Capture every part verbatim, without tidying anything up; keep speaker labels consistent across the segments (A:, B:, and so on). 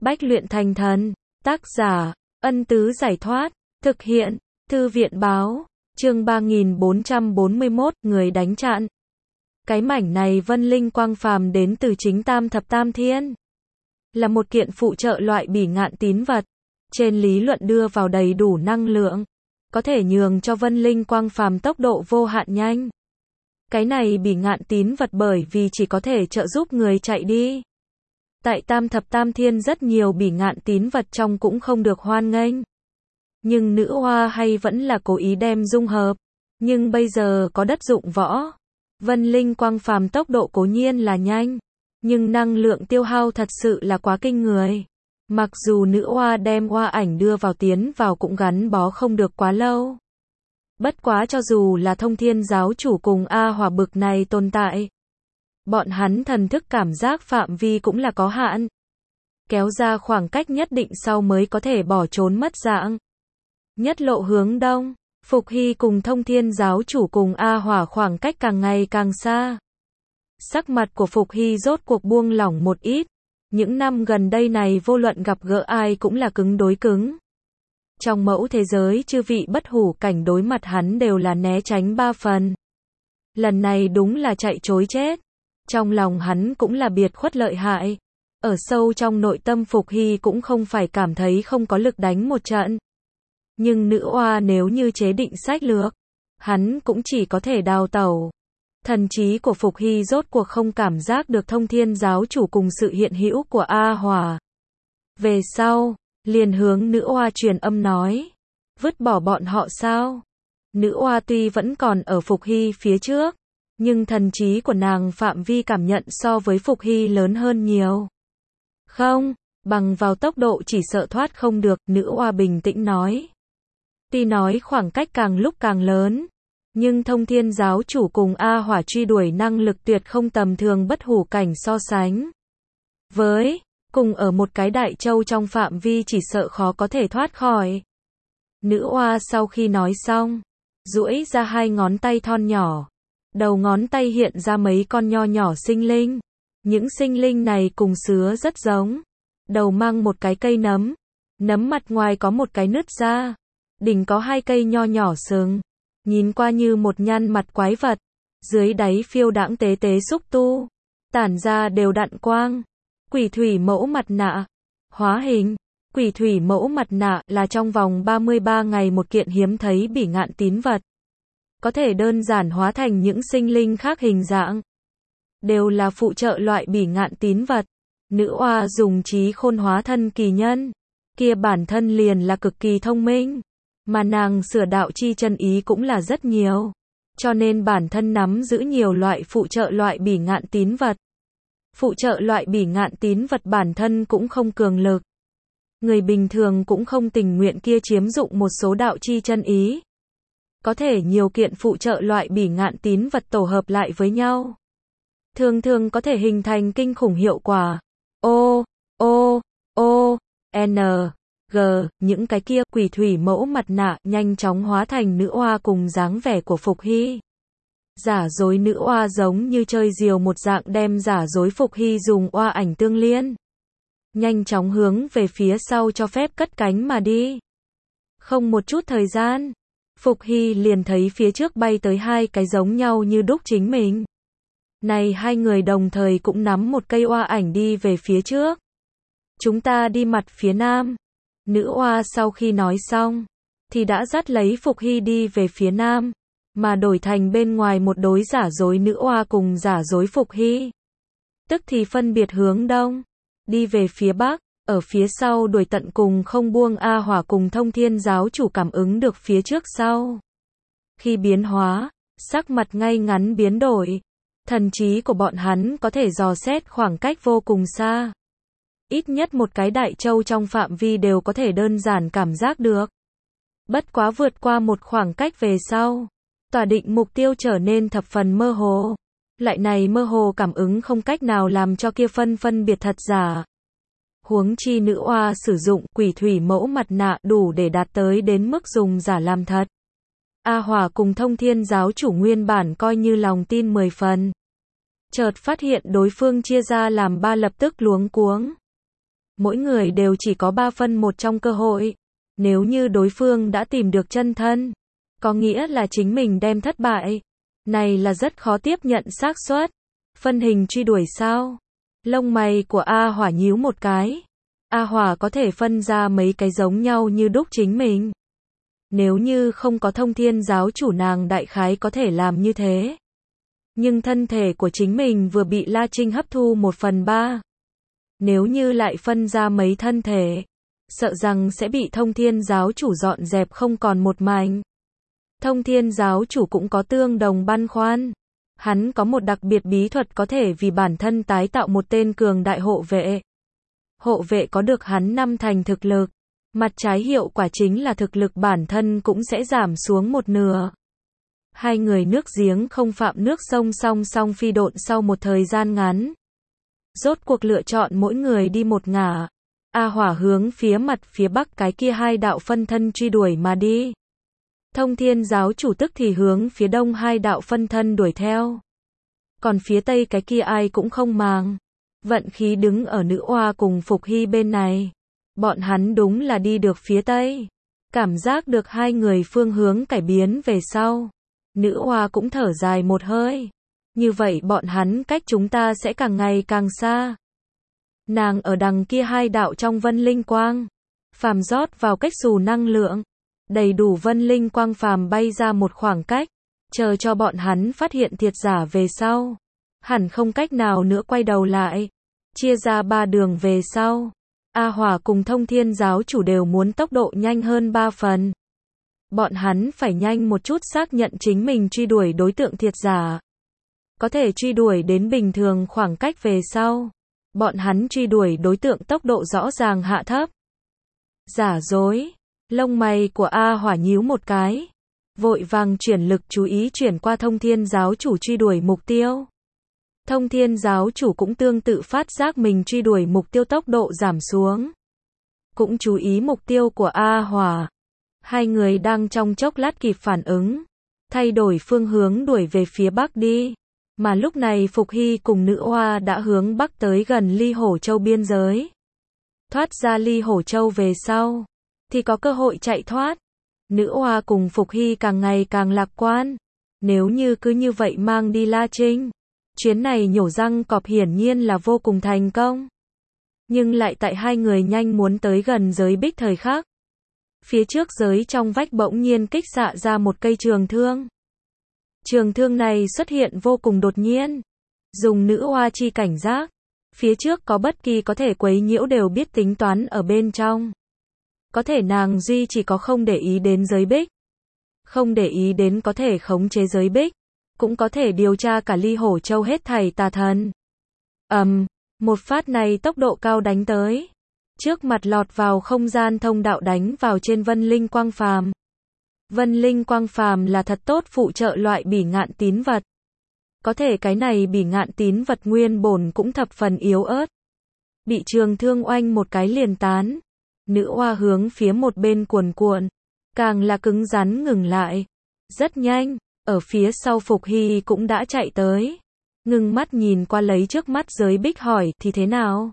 A: Bách luyện thành thần. Tác giả, Ân Tứ Giải Thoát. Thực hiện, Thư viện Báo. Chương ba nghìn bốn trăm bốn mươi mốt, người đánh chặn. Cái mảnh này vân linh quang phàm đến từ chính Tam Thập Tam Thiên. Là một kiện phụ trợ loại bỉ ngạn tín vật. Trên lý luận đưa vào đầy đủ năng lượng. Có thể nhường cho vân linh quang phàm tốc độ vô hạn nhanh. Cái này bỉ ngạn tín vật bởi vì chỉ có thể trợ giúp người chạy đi. Tại Tam Thập Tam Thiên rất nhiều bỉ ngạn tín vật trong cũng không được hoan nghênh. Nhưng nữ hoa hay vẫn là cố ý đem dung hợp. Nhưng bây giờ có đất dụng võ. Vân linh quang phàm tốc độ cố nhiên là nhanh. Nhưng năng lượng tiêu hao thật sự là quá kinh người. Mặc dù nữ hoa đem hoa ảnh đưa vào tiến vào cũng gắn bó không được quá lâu. Bất quá cho dù là thông thiên giáo chủ cùng A Hỏa bực này tồn tại. Bọn hắn thần thức cảm giác phạm vi cũng là có hạn. Kéo ra khoảng cách nhất định sau mới có thể bỏ trốn mất dạng. Nhất lộ hướng đông, Phục Hy cùng thông thiên giáo chủ cùng A Hỏa khoảng cách càng ngày càng xa. Sắc mặt của Phục Hy rốt cuộc buông lỏng một ít. Những năm gần đây này vô luận gặp gỡ ai cũng là cứng đối cứng. Trong mẫu thế giới chư vị bất hủ cảnh đối mặt hắn đều là né tránh ba phần. Lần này đúng là chạy trối chết. Trong lòng hắn cũng là biệt khuất lợi hại. Ở sâu trong nội tâm Phục Hy cũng không phải cảm thấy không có lực đánh một trận. Nhưng nữ oa nếu như chế định sách lược, hắn cũng chỉ có thể đào tẩu. Thần trí của Phục Hy rốt cuộc không cảm giác được thông thiên giáo chủ cùng sự hiện hữu của A Hỏa. Về sau, liền hướng nữ oa truyền âm nói. Vứt bỏ bọn họ sao? Nữ oa tuy vẫn còn ở Phục Hy phía trước. Nhưng thần trí của nàng phạm vi cảm nhận so với Phục Hy lớn hơn nhiều. Không, bằng vào tốc độ chỉ sợ thoát không được, nữ oa bình tĩnh nói. Tuy nói khoảng cách càng lúc càng lớn. Nhưng thông thiên giáo chủ cùng A Hỏa truy đuổi năng lực tuyệt không tầm thường bất hủ cảnh so sánh. Với, cùng ở một cái đại châu trong phạm vi chỉ sợ khó có thể thoát khỏi. Nữ oa sau khi nói xong, duỗi ra hai ngón tay thon nhỏ. Đầu ngón tay hiện ra mấy con nho nhỏ sinh linh. Những sinh linh này cùng sứa rất giống. Đầu mang một cái cây nấm. Nấm mặt ngoài có một cái nứt ra. Đỉnh có hai cây nho nhỏ sừng. Nhìn qua như một nhăn mặt quái vật. Dưới đáy phiêu đãng tế tế xúc tu. Tản ra đều đặn quang. Quỷ thủy mẫu mặt nạ. Hóa hình. Quỷ thủy mẫu mặt nạ là trong vòng ba mươi ba ngày một kiện hiếm thấy bỉ ngạn tín vật. Có thể đơn giản hóa thành những sinh linh khác hình dạng. Đều là phụ trợ loại bỉ ngạn tín vật. Nữ oa dùng trí khôn hóa thân kỳ nhân. Kia bản thân liền là cực kỳ thông minh. Mà nàng sửa đạo chi chân ý cũng là rất nhiều. Cho nên bản thân nắm giữ nhiều loại phụ trợ loại bỉ ngạn tín vật. Phụ trợ loại bỉ ngạn tín vật bản thân cũng không cường lực. Người bình thường cũng không tình nguyện kia chiếm dụng một số đạo chi chân ý. Có thể nhiều kiện phụ trợ loại bỉ ngạn tín vật tổ hợp lại với nhau. Thường thường có thể hình thành kinh khủng hiệu quả. O, O, O, N, G, những cái kia quỷ thủy mẫu mặt nạ nhanh chóng hóa thành nữ oa cùng dáng vẻ của Phục Hy. Giả dối nữ oa giống như chơi diều một dạng đem giả dối Phục Hy dùng oa ảnh tương liên. Nhanh chóng hướng về phía sau cho phép cất cánh mà đi. Không một chút thời gian. Phục Hy liền thấy phía trước bay tới hai cái giống nhau như đúc chính mình. Này hai người đồng thời cũng nắm một cây oa ảnh đi về phía trước. Chúng ta đi mặt phía nam. Nữ oa sau khi nói xong, thì đã dắt lấy Phục Hy đi về phía nam, mà đổi thành bên ngoài một đối giả dối nữ oa cùng giả dối Phục Hy. Tức thì phân biệt hướng đông, đi về phía bắc. Ở phía sau đuổi tận cùng không buông A Hỏa cùng thông thiên giáo chủ cảm ứng được phía trước sau. Khi biến hóa, sắc mặt ngay ngắn biến đổi. Thần trí của bọn hắn có thể dò xét khoảng cách vô cùng xa. Ít nhất một cái đại châu trong phạm vi đều có thể đơn giản cảm giác được. Bất quá vượt qua một khoảng cách về sau. Tỏa định mục tiêu trở nên thập phần mơ hồ. Lại này mơ hồ cảm ứng không cách nào làm cho kia phân phân biệt thật giả. Huống chi nữ oa sử dụng quỷ thủy mẫu mặt nạ đủ để đạt tới đến mức dùng giả làm thật. A Hỏa cùng thông thiên giáo chủ nguyên bản coi như lòng tin mười phần. Chợt phát hiện đối phương chia ra làm ba lập tức luống cuống. Mỗi người đều chỉ có ba phân một trong cơ hội. Nếu như đối phương đã tìm được chân thân, có nghĩa là chính mình đem thất bại. Này là rất khó tiếp nhận xác suất. Phân hình truy đuổi sao? Lông mày của A Hỏa nhíu một cái. A Hỏa có thể phân ra mấy cái giống nhau như đúc chính mình. Nếu như không có Thông Thiên giáo chủ, nàng đại khái có thể làm như thế. Nhưng thân thể của chính mình vừa bị La Trinh hấp thu một phần ba. Nếu như lại phân ra mấy thân thể, sợ rằng sẽ bị Thông Thiên giáo chủ dọn dẹp không còn một mảnh. Thông Thiên giáo chủ cũng có tương đồng băn khoăn. Hắn có một đặc biệt bí thuật có thể vì bản thân tái tạo một tên cường đại hộ vệ. Hộ vệ có được hắn năm thành thực lực. Mặt trái hiệu quả chính là thực lực bản thân cũng sẽ giảm xuống một nửa. Hai người nước giếng không phạm nước sông song song phi độn sau một thời gian ngắn. Rốt cuộc lựa chọn mỗi người đi một ngả. A Hỏa hướng phía mặt phía bắc cái kia hai đạo phân thân truy đuổi mà đi. Thông Thiên giáo chủ tức thì hướng phía đông hai đạo phân thân đuổi theo. Còn phía tây cái kia ai cũng không màng. Vận khí đứng ở nữ oa cùng Phục Hy bên này. Bọn hắn đúng là đi được phía tây. Cảm giác được hai người phương hướng cải biến về sau. Nữ oa cũng thở dài một hơi. Như vậy bọn hắn cách chúng ta sẽ càng ngày càng xa. Nàng ở đằng kia hai đạo trong vân linh quang. Phàm rót vào cách xù năng lượng. Đầy đủ vân linh quang phàm bay ra một khoảng cách. Chờ cho bọn hắn phát hiện thiệt giả về sau. Hẳn không cách nào nữa quay đầu lại. Chia ra ba đường về sau. A Hỏa cùng Thông Thiên giáo chủ đều muốn tốc độ nhanh hơn ba phần. Bọn hắn phải nhanh một chút xác nhận chính mình truy đuổi đối tượng thiệt giả. Có thể truy đuổi đến bình thường khoảng cách về sau. Bọn hắn truy đuổi đối tượng tốc độ rõ ràng hạ thấp. Giả dối. Lông mày của A Hỏa nhíu một cái. Vội vàng chuyển lực chú ý chuyển qua Thông Thiên giáo chủ truy đuổi mục tiêu. Thông Thiên giáo chủ cũng tương tự phát giác mình truy đuổi mục tiêu tốc độ giảm xuống. Cũng chú ý mục tiêu của A Hỏa. Hai người đang trong chốc lát kịp phản ứng. Thay đổi phương hướng đuổi về phía bắc đi. Mà lúc này Phục Hy cùng nữ oa đã hướng bắc tới gần Ly Hổ Châu biên giới. Thoát ra Ly Hổ Châu về sau. Thì có cơ hội chạy thoát. Nữ oa cùng Phục Hy càng ngày càng lạc quan. Nếu như cứ như vậy mang đi La Trinh. Chuyến này nhổ răng cọp hiển nhiên là vô cùng thành công. Nhưng lại tại hai người nhanh muốn tới gần giới bích thời khắc. Phía trước giới trong vách bỗng nhiên kích xạ ra một cây trường thương. Trường thương này xuất hiện vô cùng đột nhiên. Dùng nữ oa chi cảnh giác. Phía trước có bất kỳ có thể quấy nhiễu đều biết tính toán ở bên trong. Có thể nàng duy chỉ có không để ý đến giới bích. Không để ý đến có thể khống chế giới bích. Cũng có thể điều tra cả Ly Hổ Châu hết thảy tà thần. Ầm, um, một phát này tốc độ cao đánh tới. Trước mặt lọt vào không gian thông đạo đánh vào trên vân linh quang phàm. Vân linh quang phàm là thật tốt phụ trợ loại bỉ ngạn tín vật. Có thể cái này bỉ ngạn tín vật nguyên bổn cũng thập phần yếu ớt. Bị trường thương oanh một cái liền tán. Nữ oa hướng phía một bên cuồn cuộn. Càng là cứng rắn ngừng lại. Rất nhanh. Ở phía sau Phục Hy cũng đã chạy tới. Ngưng mắt nhìn qua lấy trước mắt giới bích hỏi thì thế nào?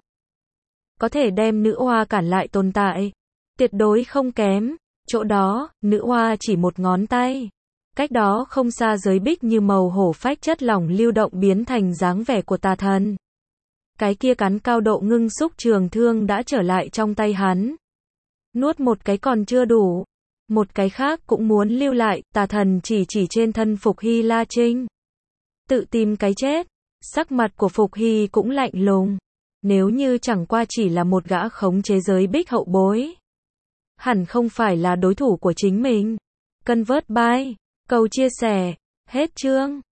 A: Có thể đem nữ oa cản lại tồn tại. Tuyệt đối không kém. Chỗ đó, nữ oa chỉ một ngón tay. Cách đó không xa giới bích như màu hổ phách chất lỏng lưu động biến thành dáng vẻ của tà thần. Cái kia cắn cao độ ngưng xúc trường thương đã trở lại trong tay hắn. Nuốt một cái còn chưa đủ. Một cái khác cũng muốn lưu lại, tà thần chỉ chỉ trên thân Phục Hy La Trinh. Tự tìm cái chết. Sắc mặt của Phục Hy cũng lạnh lùng. Nếu như chẳng qua chỉ là một gã khống chế giới bích hậu bối. Hẳn không phải là đối thủ của chính mình. Convert by. Cầu chia sẻ. Hết chương.